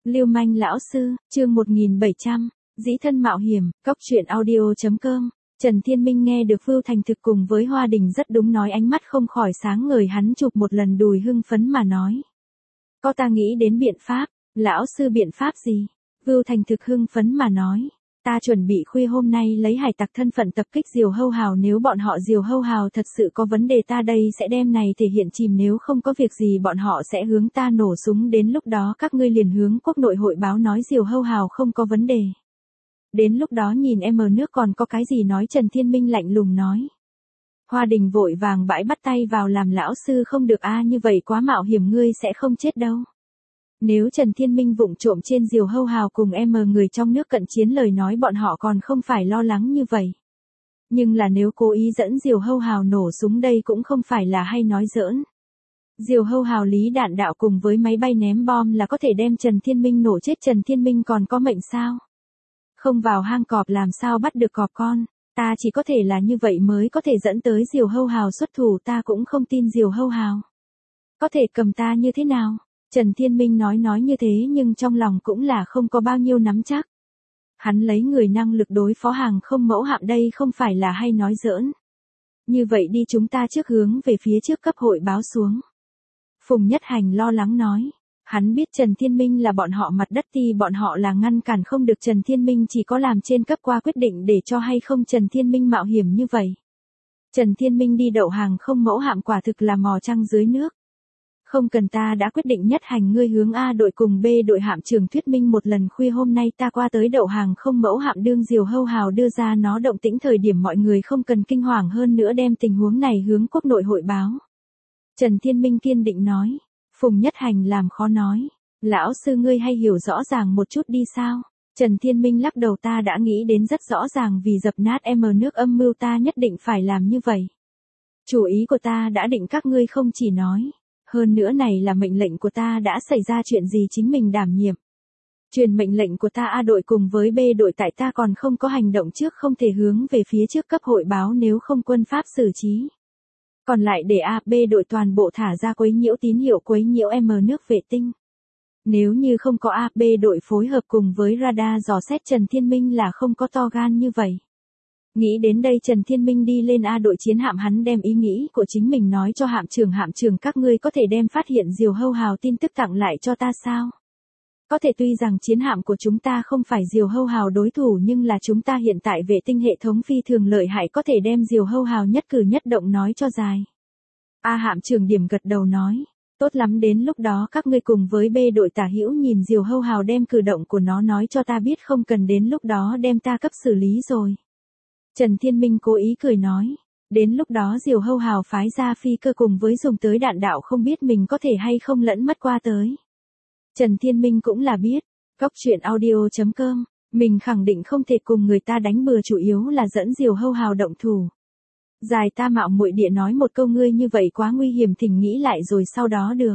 Lưu manh lão sư, chương 1700, dĩ thân mạo hiểm, cóc truyện audio.com. Trần Thiên Minh nghe được Vưu Thành Thực cùng với Hoa Đình rất đúng nói, ánh mắt không khỏi sáng ngời, hắn chụp một lần đùi hưng phấn mà nói. Có ta nghĩ đến biện pháp. Lão sư biện pháp gì? Vưu Thành Thực hưng phấn mà nói. Ta chuẩn bị khuya hôm nay lấy hải tặc thân phận tập kích Diều Hâu Hào, nếu bọn họ Diều Hâu Hào thật sự có vấn đề ta đây sẽ đem này thể hiện chìm, nếu không có việc gì bọn họ sẽ hướng ta nổ súng, đến lúc đó các ngươi liền hướng quốc nội hội báo nói Diều Hâu Hào không có vấn đề. Đến lúc đó nhìn em ở nước còn có cái gì nói. Trần Thiên Minh lạnh lùng nói. Hoa Đình vội vàng bãi bắt tay vào làm. Lão sư không được a, như vậy quá mạo hiểm, ngươi sẽ không chết đâu. Nếu Trần Thiên Minh vụng trộm trên Diều Hâu Hào cùng người trong nước cận chiến lời nói, bọn họ còn không phải lo lắng như vậy. Nhưng là nếu cố ý dẫn Diều Hâu Hào nổ súng, đây cũng không phải là hay nói giỡn. Diều Hâu Hào lý đạn đạo cùng với máy bay ném bom là có thể đem Trần Thiên Minh nổ chết. Trần Thiên Minh còn có mệnh sao? Không vào hang cọp làm sao bắt được cọp con? Ta chỉ có thể là như vậy mới có thể dẫn tới Diều Hâu Hào xuất thủ, ta cũng không tin Diều Hâu Hào có thể cầm ta như thế nào. Trần Thiên Minh nói như thế nhưng trong lòng cũng là không có bao nhiêu nắm chắc. Hắn lấy người năng lực đối phó hàng không mẫu hạm, đây không phải là hay nói giỡn. Như vậy đi, chúng ta trước hướng về phía trước cấp hội báo xuống. Phùng Nhất Hành lo lắng nói. Hắn biết Trần Thiên Minh là bọn họ mặt đất thì bọn họ là ngăn cản không được Trần Thiên Minh, chỉ có làm trên cấp qua quyết định để cho hay không Trần Thiên Minh mạo hiểm như vậy. Trần Thiên Minh đi đậu hàng không mẫu hạm quả thực là mò trăng dưới nước. Không cần, ta đã quyết định. Nhất Hành, ngươi hướng A đội cùng B đội hạm trưởng thuyết minh một lần, khuya hôm nay ta qua tới đậu hàng không mẫu hạm, đương Diều Hâu Hào đưa ra nó động tĩnh thời điểm mọi người không cần kinh hoàng, hơn nữa đem tình huống này hướng quốc nội hội báo. Trần Thiên Minh kiên định nói. Phùng Nhất Hành làm khó nói. Lão sư, ngươi hay hiểu rõ ràng một chút đi sao? Trần Thiên Minh lắc đầu, ta đã nghĩ đến rất rõ ràng, vì dập nát nước âm mưu ta nhất định phải làm như vậy. Chủ ý của ta đã định, các ngươi không chỉ nói. Hơn nữa này là mệnh lệnh của ta, đã xảy ra chuyện gì chính mình đảm nhiệm. Truyền mệnh lệnh của ta A đội cùng với B đội, tại ta còn không có hành động trước không thể hướng về phía trước cấp hội báo, nếu không quân pháp xử trí. Còn lại để A, B đội toàn bộ thả ra quấy nhiễu tín hiệu, quấy nhiễu nước vệ tinh. Nếu như không có A, B đội phối hợp cùng với radar dò xét, Trần Thiên Minh là không có to gan như vậy. Nghĩ đến đây, Trần Thiên Minh đi lên A đội chiến hạm, hắn đem ý nghĩ của chính mình nói cho hạm trưởng, các ngươi có thể đem phát hiện Diều Hâu Hào tin tức tặng lại cho ta sao? Có thể, tuy rằng chiến hạm của chúng ta không phải Diều Hâu Hào đối thủ, nhưng là chúng ta hiện tại vệ tinh hệ thống phi thường lợi hại, có thể đem Diều Hâu Hào nhất cử nhất động nói cho dài. A hạm trưởng điểm gật đầu nói. Tốt lắm, đến lúc đó các ngươi cùng với B đội tả hữu nhìn Diều Hâu Hào đem cử động của nó nói cho ta biết, không cần đến lúc đó đem ta cấp xử lý rồi. Trần Thiên Minh cố ý cười nói. Đến lúc đó Diều Hâu Hào phái ra phi cơ cùng với dùng tới đạn đạo, không biết mình có thể hay không lẫn mất qua tới. Trần Thiên Minh cũng là biết. Cóc truyện audio.com. Mình khẳng định không thể cùng người ta đánh bừa, chủ yếu là dẫn Diều Hâu Hào động thủ. Dài ta mạo muội địa nói một câu, ngươi như vậy quá nguy hiểm, thỉnh nghĩ lại rồi sau đó được.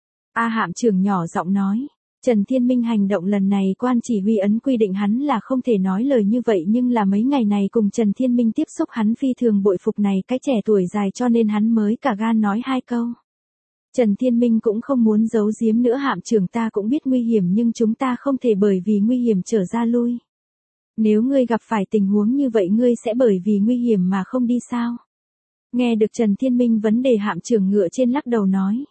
A hạm trưởng nhỏ giọng nói. Trần Thiên Minh hành động lần này quan chỉ huy ấn quy định hắn là không thể nói lời như vậy, nhưng là mấy ngày này cùng Trần Thiên Minh tiếp xúc, hắn phi thường bội phục này cái trẻ tuổi dài, cho nên hắn mới cả gan nói hai câu. Trần Thiên Minh cũng không muốn giấu giếm nữa, hạm trưởng, ta cũng biết nguy hiểm nhưng chúng ta không thể bởi vì nguy hiểm trở ra lui. Nếu ngươi gặp phải tình huống như vậy, ngươi sẽ bởi vì nguy hiểm mà không đi sao? Nghe được Trần Thiên Minh vấn đề, hạm trưởng ngựa trên lắc đầu nói.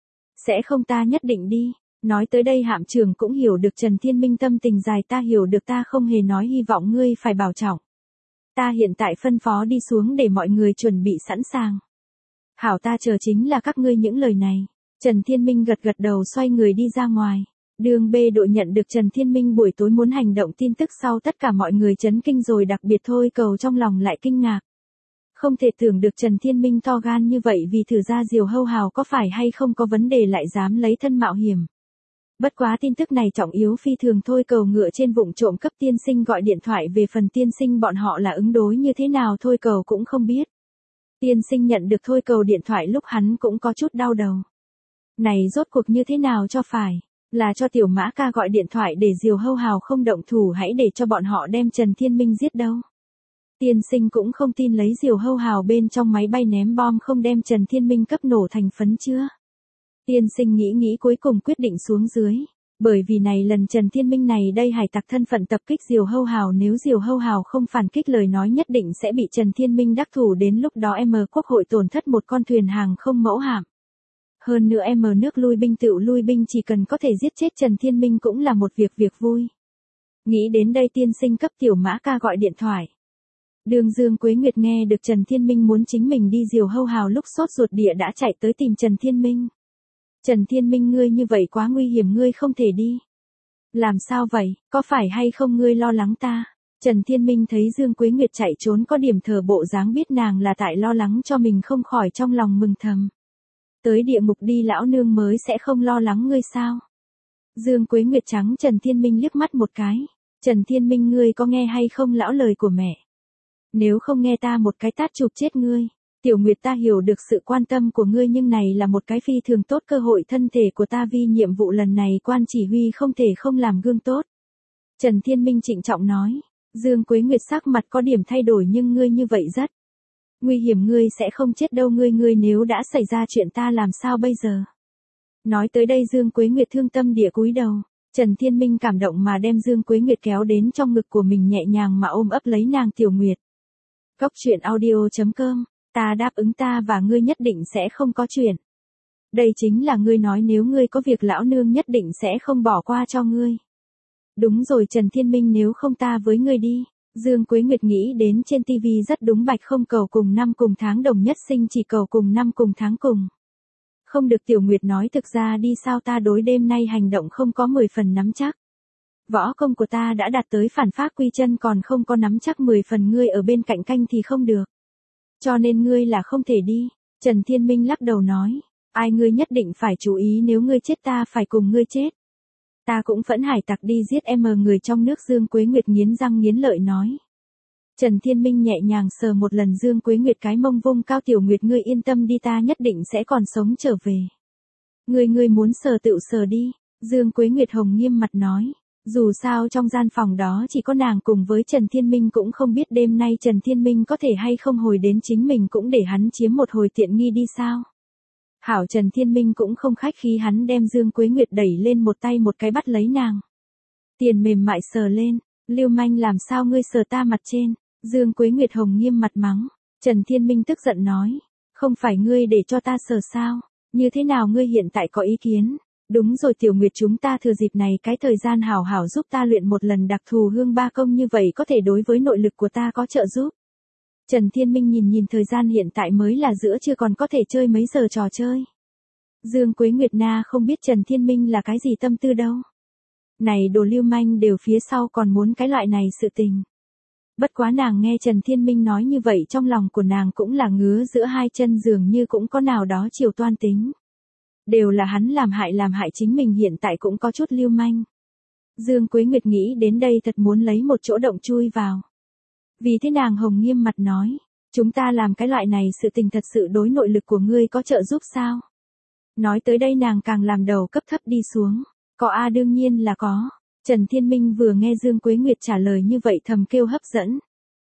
Sẽ không, ta nhất định đi. Nói tới đây hạm trưởng cũng hiểu được Trần Thiên Minh tâm tình dài, ta hiểu được, ta không hề nói, hy vọng ngươi phải bảo trọng. Ta hiện tại phân phó đi xuống để mọi người chuẩn bị sẵn sàng. Hảo, ta chờ chính là các ngươi những lời này. Trần Thiên Minh gật đầu xoay người đi ra ngoài. Đường B đội nhận được Trần Thiên Minh buổi tối muốn hành động tin tức sau, tất cả mọi người chấn kinh rồi, đặc biệt Thôi Cầu trong lòng lại kinh ngạc. Không thể tưởng được Trần Thiên Minh to gan như vậy, vì thử ra Diều Hâu Hào có phải hay không có vấn đề lại dám lấy thân mạo hiểm. Bất quá tin tức này trọng yếu phi thường. Thôi Cầu ngựa trên vụng trộm cấp tiên sinh gọi điện thoại, về phần tiên sinh bọn họ là ứng đối như thế nào Thôi Cầu cũng không biết. Tiên sinh nhận được Thôi Cầu điện thoại lúc hắn cũng có chút đau đầu. Này rốt cuộc như thế nào cho phải? Là cho Tiểu Mã ca gọi điện thoại để Diều Hâu Hào không động thủ, hãy để cho bọn họ đem Trần Thiên Minh giết đâu. Tiên sinh cũng không tin lấy Diều Hâu Hào bên trong máy bay ném bom không đem Trần Thiên Minh cấp nổ thành phấn chưa? Tiên sinh nghĩ cuối cùng quyết định xuống dưới. Bởi vì này lần Trần Thiên Minh này đây hải tặc thân phận tập kích Diều Hâu Hào, nếu Diều Hâu Hào không phản kích lời nói nhất định sẽ bị Trần Thiên Minh đắc thủ, đến lúc đó quốc hội tổn thất một con thuyền hàng không mẫu hạm. Hơn nữa nước lui binh tựu lui binh, chỉ cần có thể giết chết Trần Thiên Minh cũng là một việc vui. Nghĩ đến đây tiên sinh cấp Tiểu Mã Ca gọi điện thoại. Đường Dương Quế Nguyệt nghe được Trần Thiên Minh muốn chính mình đi Diều Hâu Hào lúc sốt ruột địa đã chạy tới tìm Trần Thiên Minh. Trần Thiên Minh, ngươi như vậy quá nguy hiểm, ngươi không thể đi. Làm sao vậy, có phải hay không ngươi lo lắng ta? Trần Thiên Minh thấy Dương Quế Nguyệt chạy trốn có điểm thờ bộ dáng, biết nàng là tại lo lắng cho mình, không khỏi trong lòng mừng thầm. Tới địa ngục đi lão nương mới sẽ không lo lắng ngươi sao? Dương Quế Nguyệt trắng Trần Thiên Minh liếc mắt một cái. Trần Thiên Minh, ngươi có nghe hay không lão lời của mẹ? Nếu không nghe ta một cái tát chụp chết ngươi. Tiểu Nguyệt, ta hiểu được sự quan tâm của ngươi, nhưng này là một cái phi thường tốt cơ hội, thân thể của ta vì nhiệm vụ lần này quan chỉ huy không thể không làm gương tốt. Trần Thiên Minh trịnh trọng nói. Dương Quế Nguyệt sắc mặt có điểm thay đổi, nhưng ngươi như vậy rất nguy hiểm, ngươi sẽ không chết đâu, ngươi nếu đã xảy ra chuyện ta làm sao bây giờ? Nói tới đây Dương Quế Nguyệt thương tâm địa cúi đầu. Trần Thiên Minh cảm động mà đem Dương Quế Nguyệt kéo đến trong ngực của mình, nhẹ nhàng mà ôm ấp lấy nàng. Tiểu Nguyệt. Cốc truyện audio.com. Ta đáp ứng, ta và ngươi nhất định sẽ không có chuyện. Đây chính là ngươi nói, nếu ngươi có việc lão nương nhất định sẽ không bỏ qua cho ngươi. Đúng rồi Trần Thiên Minh, nếu không ta với ngươi đi. Dương Quế Nguyệt nghĩ đến trên TV rất đúng, bạch không cầu cùng năm cùng tháng đồng nhất sinh, chỉ cầu cùng năm cùng tháng cùng. Không được. Tiểu Nguyệt nói, thực ra đi sao, ta đối đêm nay hành động không có 10 phần nắm chắc. Võ công của ta đã đạt tới phản pháp quy chân, còn không có nắm chắc 10 phần, ngươi ở bên cạnh canh thì không được. Cho nên ngươi là không thể đi. Trần Thiên Minh lắc đầu nói. Ai, ngươi nhất định phải chú ý, nếu ngươi chết ta phải cùng ngươi chết. Ta cũng phẫn hải tặc đi giết người trong nước. Dương Quế Nguyệt nghiến răng nghiến lợi nói. Trần Thiên Minh nhẹ nhàng sờ một lần Dương Quế Nguyệt cái mông, vung cao. Tiểu Nguyệt, ngươi yên tâm đi, ta nhất định sẽ còn sống trở về. Ngươi muốn sờ tựu sờ đi. Dương Quế Nguyệt hồng nghiêm mặt nói. Dù sao trong gian phòng đó chỉ có nàng cùng với Trần Thiên Minh, cũng không biết đêm nay Trần Thiên Minh có thể hay không hồi đến, chính mình cũng để hắn chiếm một hồi tiện nghi đi sao. Hảo, Trần Thiên Minh cũng không khách khí, hắn đem Dương Quế Nguyệt đẩy lên, một tay một cái bắt lấy nàng. Tiền mềm mại sờ lên. Lưu manh, làm sao ngươi sờ ta mặt trên? Dương Quế Nguyệt hồng nghiêm mặt mắng. Trần Thiên Minh tức giận nói. Không phải ngươi để cho ta sờ sao? Như thế nào ngươi hiện tại có ý kiến? Đúng rồi Tiểu Nguyệt, chúng ta thừa dịp này cái thời gian hảo hảo giúp ta luyện một lần đặc thù hương ba công, như vậy có thể đối với nội lực của ta có trợ giúp. Trần Thiên Minh nhìn thời gian hiện tại mới là giữa trưa, còn có thể chơi mấy giờ trò chơi. Dương Quế Nguyệt na không biết Trần Thiên Minh là cái gì tâm tư đâu. Này đồ lưu manh, đều phía sau còn muốn cái loại này sự tình. Bất quá nàng nghe Trần Thiên Minh nói như vậy, trong lòng của nàng cũng là ngứa giữa hai chân, dường như cũng có nào đó chiều toan tính. Đều là hắn làm hại chính mình, hiện tại cũng có chút lưu manh. Dương Quế Nguyệt nghĩ đến đây thật muốn lấy một chỗ động chui vào. Vì thế nàng hồng nghiêm mặt nói. Chúng ta làm cái loại này sự tình thật sự đối nội lực của ngươi có trợ giúp sao? Nói tới đây nàng càng làm đầu cấp thấp đi xuống. Có a, đương nhiên là có. Trần Thiên Minh vừa nghe Dương Quế Nguyệt trả lời như vậy thầm kêu hấp dẫn.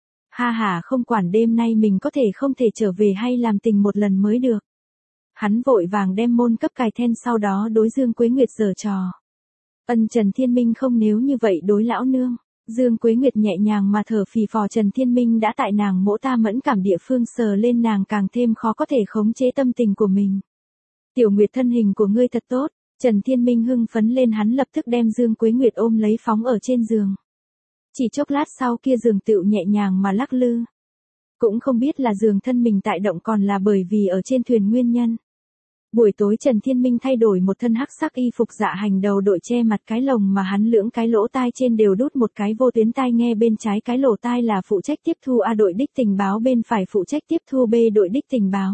Ha ha, không quản đêm nay mình có thể không thể trở về hay làm tình một lần mới được. Hắn vội vàng đem môn cấp cài then, sau đó đối Dương Quế Nguyệt giở trò. Trần Thiên Minh không, nếu như vậy đối lão nương. Dương Quế Nguyệt nhẹ nhàng mà thở phì phò. Trần Thiên Minh đã tại nàng mỗ ta mẫn cảm địa phương sờ lên, nàng càng thêm khó có thể khống chế tâm tình của mình. Tiểu Nguyệt, thân hình của ngươi thật tốt. Trần Thiên Minh hưng phấn lên, hắn lập tức đem Dương Quế Nguyệt ôm lấy phóng ở trên giường. Chỉ chốc lát sau kia giường tựu nhẹ nhàng mà lắc lư. Cũng không biết là giường thân mình tại động, còn là bởi vì ở trên thuyền nguyên nhân. Buổi tối Trần Thiên Minh thay đổi một thân hắc sắc y phục dạ hành, đầu đội che mặt cái lồng, mà hắn lưỡng cái lỗ tai trên đều đút một cái vô tuyến tai nghe, bên trái cái lỗ tai là phụ trách tiếp thu A đội đích tình báo, bên phải phụ trách tiếp thu B đội đích tình báo.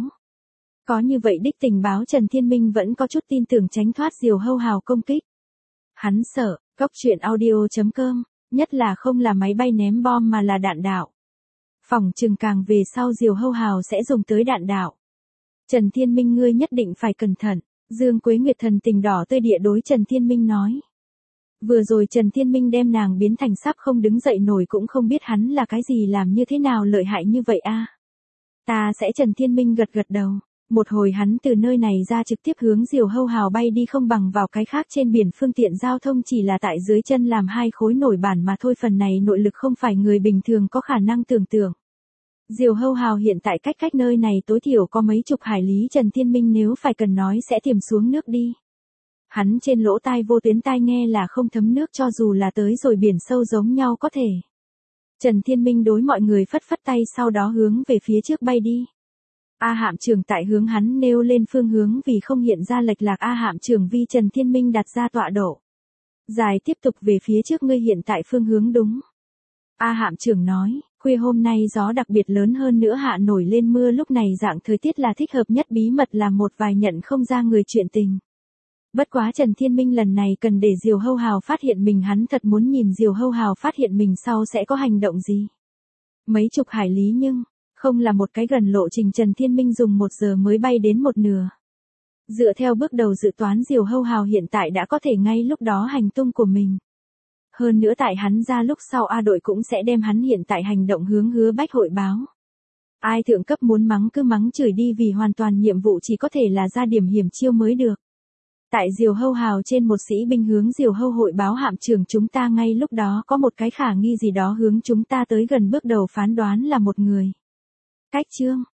Có như vậy đích tình báo, Trần Thiên Minh vẫn có chút tin tưởng tránh thoát Diều Hâu Hào công kích. Hắn sợ, cốc truyện audio.com, nhất là không là máy bay ném bom mà là đạn đạo. Phỏng chừng càng về sau Diều Hâu Hào sẽ dùng tới đạn đạo. Trần Thiên Minh, ngươi nhất định phải cẩn thận. Dương Quế Nguyệt thần tình đỏ tươi địa đối Trần Thiên Minh nói. Vừa rồi Trần Thiên Minh đem nàng biến thành sắp không đứng dậy nổi, cũng không biết hắn là cái gì làm như thế nào lợi hại như vậy a. Ta sẽ. Trần Thiên Minh gật gật đầu. Một hồi hắn từ nơi này ra trực tiếp hướng Diều Hâu Hào bay đi, không bằng vào cái khác trên biển phương tiện giao thông chỉ là tại dưới chân làm hai khối nổi bản mà thôi, phần này nội lực không phải người bình thường có khả năng tưởng tượng. Diều Hâu Hào hiện tại cách nơi này tối thiểu có mấy chục hải lý, Trần Thiên Minh nếu phải cần nói sẽ tiềm xuống nước đi. Hắn trên lỗ tai vô tuyến tai nghe là không thấm nước, cho dù là tới rồi biển sâu giống nhau có thể. Trần Thiên Minh đối mọi người phất phất tay, sau đó hướng về phía trước bay đi. A Hạm trưởng tại hướng hắn nêu lên phương hướng, vì không hiện ra lệch lạc A Hạm trưởng vì Trần Thiên Minh đặt ra tọa độ. Dài tiếp tục về phía trước, ngươi hiện tại phương hướng đúng. A Hạm trưởng nói, khuya hôm nay gió đặc biệt lớn, hơn nữa hạ nổi lên mưa, lúc này dạng thời tiết là thích hợp nhất bí mật làm một vài nhận không ra người chuyện tình. Bất quá Trần Thiên Minh lần này cần để Diều Hâu Hào phát hiện mình, hắn thật muốn nhìn Diều Hâu Hào phát hiện mình sau sẽ có hành động gì. Mấy chục hải lý nhưng, không là một cái gần lộ trình, Trần Thiên Minh dùng 1 giờ mới bay đến một nửa. Dựa theo bước đầu dự toán, Diều Hâu Hào hiện tại đã có thể ngay lúc đó hành tung của mình. Hơn nữa tại hắn ra lúc sau A đội cũng sẽ đem hắn hiện tại hành động hướng Hứa Bách hội báo. Ai thượng cấp muốn mắng cứ mắng chửi đi, vì hoàn toàn nhiệm vụ chỉ có thể là ra điểm hiểm chiêu mới được. Tại Diều Hâu Hào trên, một sĩ binh hướng Diều Hâu hội báo, Hạm trưởng chúng ta ngay lúc đó có một cái khả nghi gì đó hướng chúng ta tới gần, bước đầu phán đoán là một người. Cách Trương,